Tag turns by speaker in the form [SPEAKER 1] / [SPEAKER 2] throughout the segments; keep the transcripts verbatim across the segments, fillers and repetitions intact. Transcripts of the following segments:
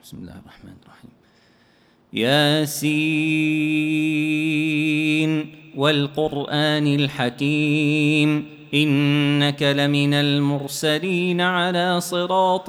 [SPEAKER 1] بسم الله الرحمن الرحيم. ياسين والقرآن الحكيم إنك لمن المرسلين على صراط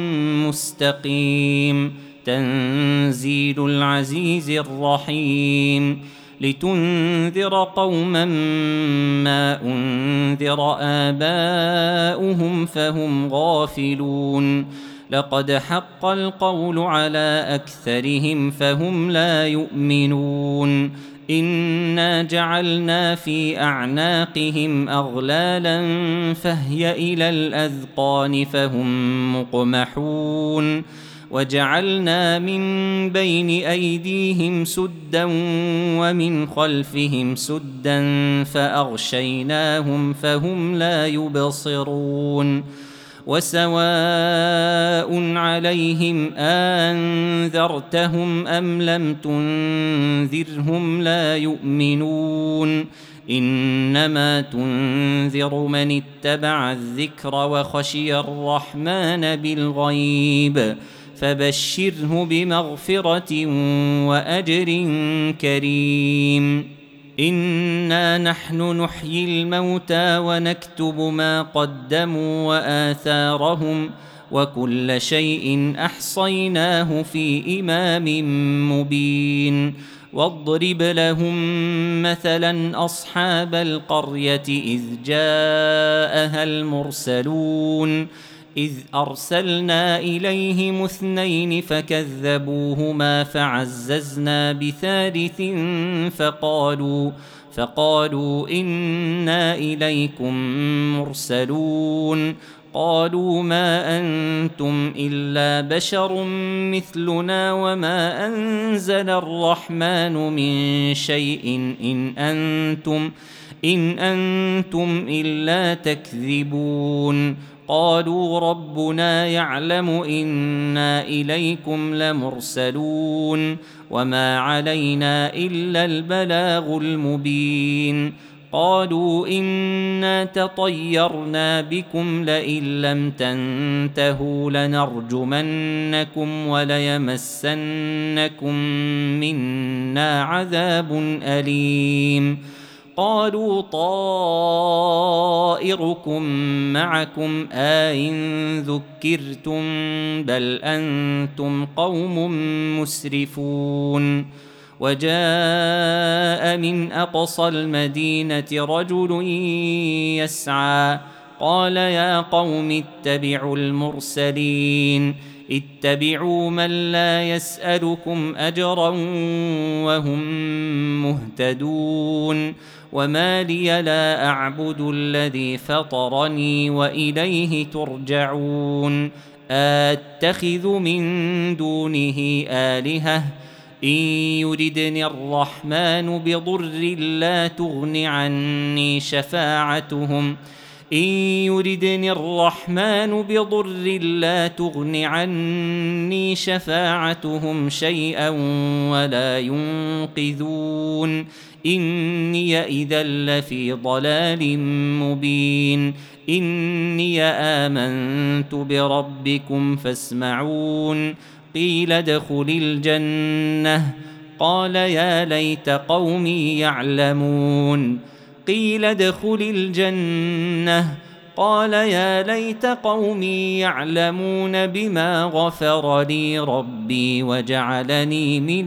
[SPEAKER 1] مستقيم تنزيل العزيز الرحيم لتنذر قوما ما أنذر آباؤهم فهم غافلون لقد حق القول على أكثرهم فهم لا يؤمنون إنا جعلنا في أعناقهم أغلالا فهي إلى الأذقان فهم مقمحون وجعلنا من بين أيديهم سدا ومن خلفهم سدا فأغشيناهم فهم لا يبصرون وسواء عليهم أنذرتهم أم لم تنذرهم لا يؤمنون إنما تنذر من اتبع الذكر وخشي الرحمن بالغيب فبشره بمغفرة وأجر كريم إنا نحن نحيي الموتى ونكتب ما قدموا وآثارهم وكل شيء أحصيناه في إمام مبين واضرب لهم مثلا أصحاب القرية إذ جاءها المرسلون إذ أرسلنا إليهم اثنين فكذبوهما فعززنا بثالث فقالوا فقالوا إنا إليكم مرسلون قالوا ما أنتم إلا بشر مثلنا وما أنزل الرحمن من شيء إن أنتم إن أنتم إلا تكذبون قالوا ربنا يعلم إنا إليكم لمرسلون وما علينا إلا البلاغ المبين قالوا إنا تطيرنا بكم لئن لم تنتهوا لنرجمنكم وليمسنكم منا عذاب أليم قالوا طائركم معكم أئن ذكرتم بل أنتم قوم مسرفون وجاء من أقصى المدينة رجل يسعى قال يا قوم اتبعوا المرسلين اتبعوا من لا يسألكم أجرا وهم مهتدون وما لي لا أعبد الذي فطرني وإليه ترجعون أتخذ من دونه آلهة إن يردني الرحمن بضر لا تغن عني شفاعتهم إن يردني الرحمن بضر لا تغن عني شفاعتهم شيئا ولا ينقذون إني إذا لفي ضلال مبين إني آمنت بربكم فاسمعون قيل ادخل الجنة قال يا ليت قومي يعلمون قيل ادخل الجنة قال يا ليت قومي يعلمون بما غفر لي ربي وجعلني من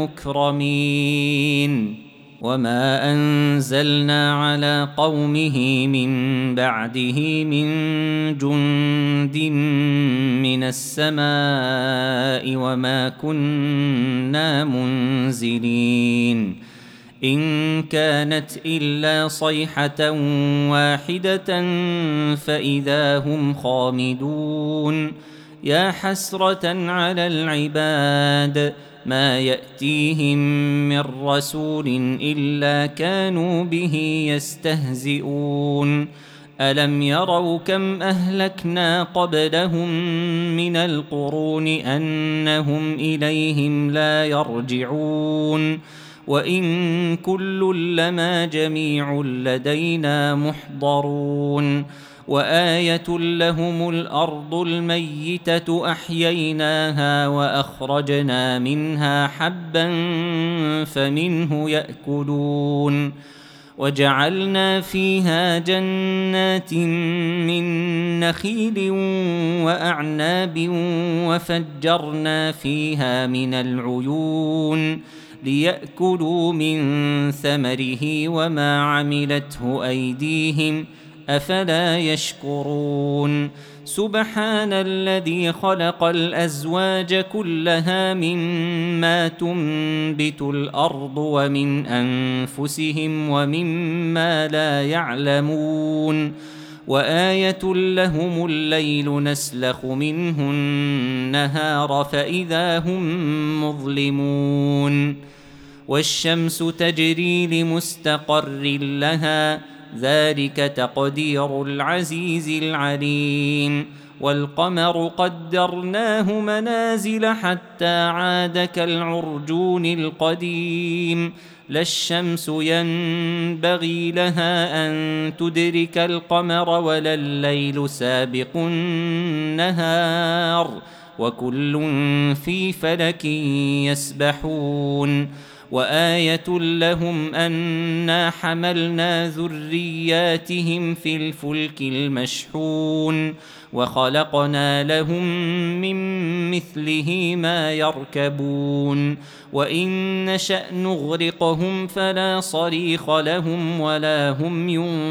[SPEAKER 1] المكرمين وما أنزلنا على قومه من بعده من جند من السماء وما كنا منزلين إن كانت إلا صيحة واحدة فإذا هم خامدون يا حسرة على العباد ما يأتيهم من رسول إلا كانوا به يستهزئون ألم يروا كم أهلكنا قبلهم من القرون أنهم إليهم لا يرجعون وإن كل لما جميع لدينا محضرون وآية لهم الأرض الميتة أحييناها وأخرجنا منها حبا فمنه يأكلون وجعلنا فيها جنات من نخيل وأعناب وفجرنا فيها من العيون ليأكلوا من ثمره وما عملته أيديهم أفلا يشكرون سبحان الذي خلق الأزواج كلها مما تنبت الأرض ومن أنفسهم ومما لا يعلمون وآية لهم الليل نسلخ منه النهار فإذا هم مظلمون والشمس تجري لمستقر لها ذلك تقدير العزيز العليم والقمر قدرناه منازل حتى عاد كالعرجون القديم لا الشمس ينبغي لها أن تدرك القمر ولا الليل سابق النهار وكل في فلك يسبحون وآية لهم أنا حملنا ذرياتهم في الفلك المشحون وخلقنا لهم من مثله ما يركبون وإن نشأ نغرقهم فلا صريخ لهم ولا هم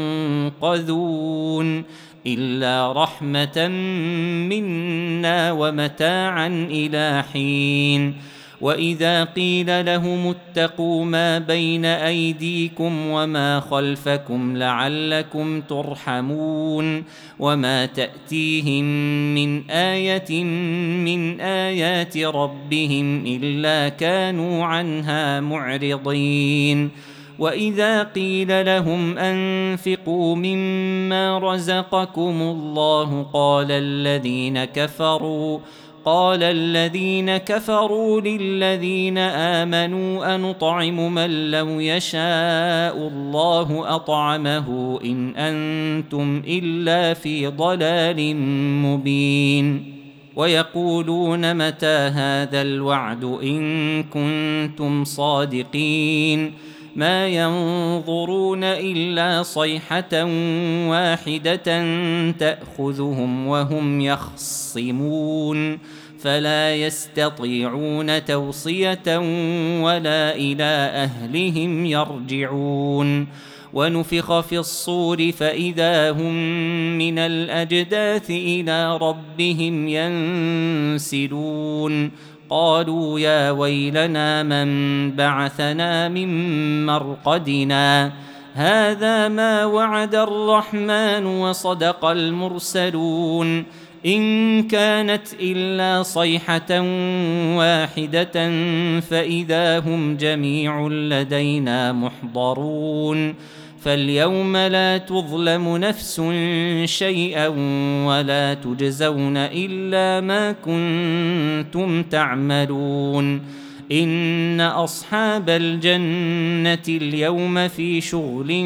[SPEAKER 1] ينقذون إلا رحمة منا ومتاعا إلى حين وإذا قيل لهم اتقوا ما بين أيديكم وما خلفكم لعلكم ترحمون وما تأتيهم من آية من آيات ربهم إلا كانوا عنها معرضين وإذا قيل لهم أنفقوا مما رزقكم الله قال الذين كفروا قال الذين كفروا للذين آمنوا أنطعم من لو يشاء الله أطعمه إن أنتم إلا في ضلال مبين ويقولون متى هذا الوعد إن كنتم صادقين ما ينظرون إلا صيحة واحدة تأخذهم وهم يخصمون فلا يستطيعون توصية ولا إلى أهلهم يرجعون ونفخ في الصور فإذا هم من الأجداث إلى ربهم ينسلون قالوا يا ويلنا من بعثنا من مرقدنا هذا ما وعد الرحمن وصدق المرسلون إن كانت إلا صيحة واحدة فإذا هم جميع لدينا محضرون فاليوم لا تظلم نفس شيئا ولا تجزون إلا ما كنتم تعملون إن أصحاب الجنة اليوم في شغل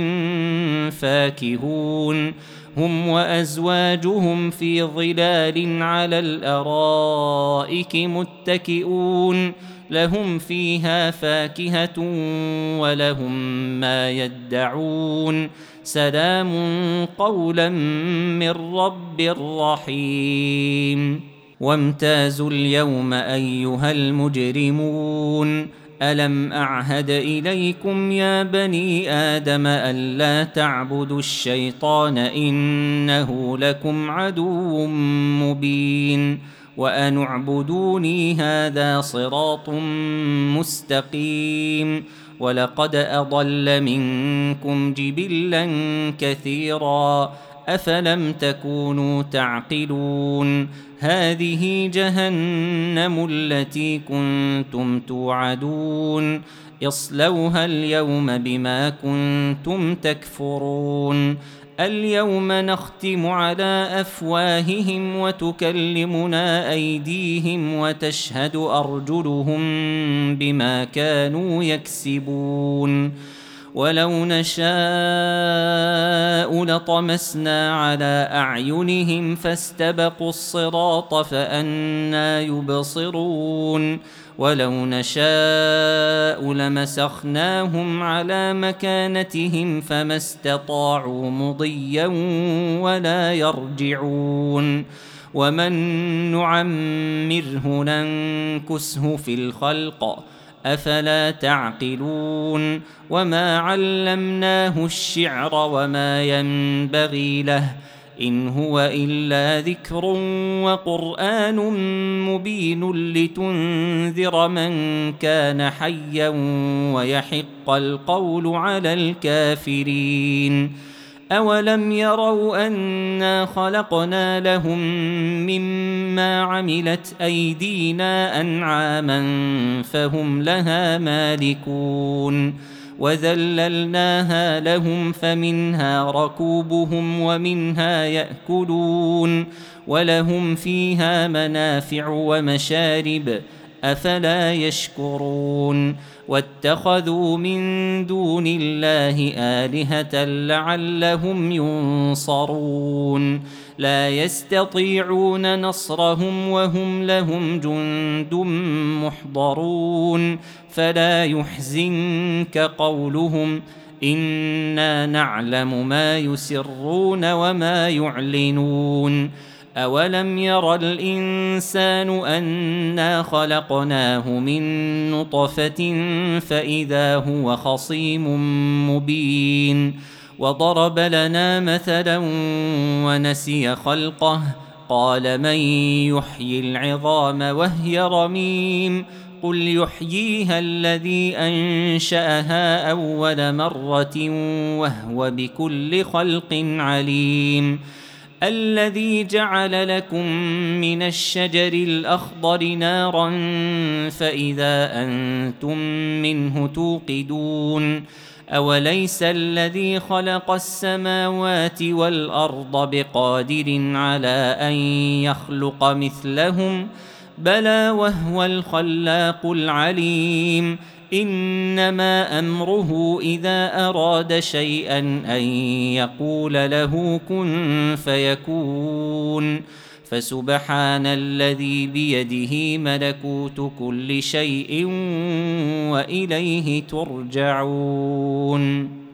[SPEAKER 1] فاكهون هم وأزواجهم في ظلال على الأرائك متكئون لهم فيها فاكهة ولهم ما يدعون سلام قولا من رب رحيم وامتازوا اليوم أيها المجرمون ألم أعهد إليكم يا بني آدم ألا تعبدوا الشيطان إنه لكم عدو مبين وأن اعبدوني هذا صراط مستقيم ولقد أضل منكم جبلا كثيرا أفلم تكونوا تعقلون هذه جهنم التي كنتم توعدون اصلوها اليوم بما كنتم تكفرون اليوم نختم على أفواههم وتكلمنا أيديهم وتشهد أرجلهم بما كانوا يكسبون ولو نشاء لطمسنا على أعينهم فاستبقوا الصراط فأنى يبصرون ولو نشاء لمسخناهم على مكانتهم فما استطاعوا مضيا ولا يرجعون ومن نعمره ننكسه في الخلق أفلا تعقلون وما علمناه الشعر وما ينبغي له إن هو إلا ذكر وقرآن مبين لتنذر من كان حيا ويحق القول على الكافرين أولم يروا أنا خلقنا لهم مما عملت أيدينا أنعاما فهم لها مالكون وذللناها لهم فمنها ركوبهم ومنها يأكلون ولهم فيها منافع ومشارب أفلا يشكرون واتخذوا من دون الله آلهة لعلهم ينصرون لا يستطيعون نصرهم وهم لهم جند محضرون فلا يحزنك قولهم إنا نعلم ما يسرون وما يعلنون أولم ير الإنسان أنا خلقناه من نطفة فإذا هو خصيم مبين وضرب لنا مثلا ونسي خلقه قال من يحيي العظام وهي رميم قل يحييها الذي أنشأها أول مرة وهو بكل خلق عليم الذي جعل لكم من الشجر الأخضر نارا فإذا أنتم منه توقدون أوليس الذي خلق السماوات والأرض بقادر على أن يخلق مثلهم بلى وهو الخلاق العليم إنما أمره إذا أراد شيئا أن يقول له كن فيكون فسبحان الذي بيده ملكوت كل شيء وإليه ترجعون.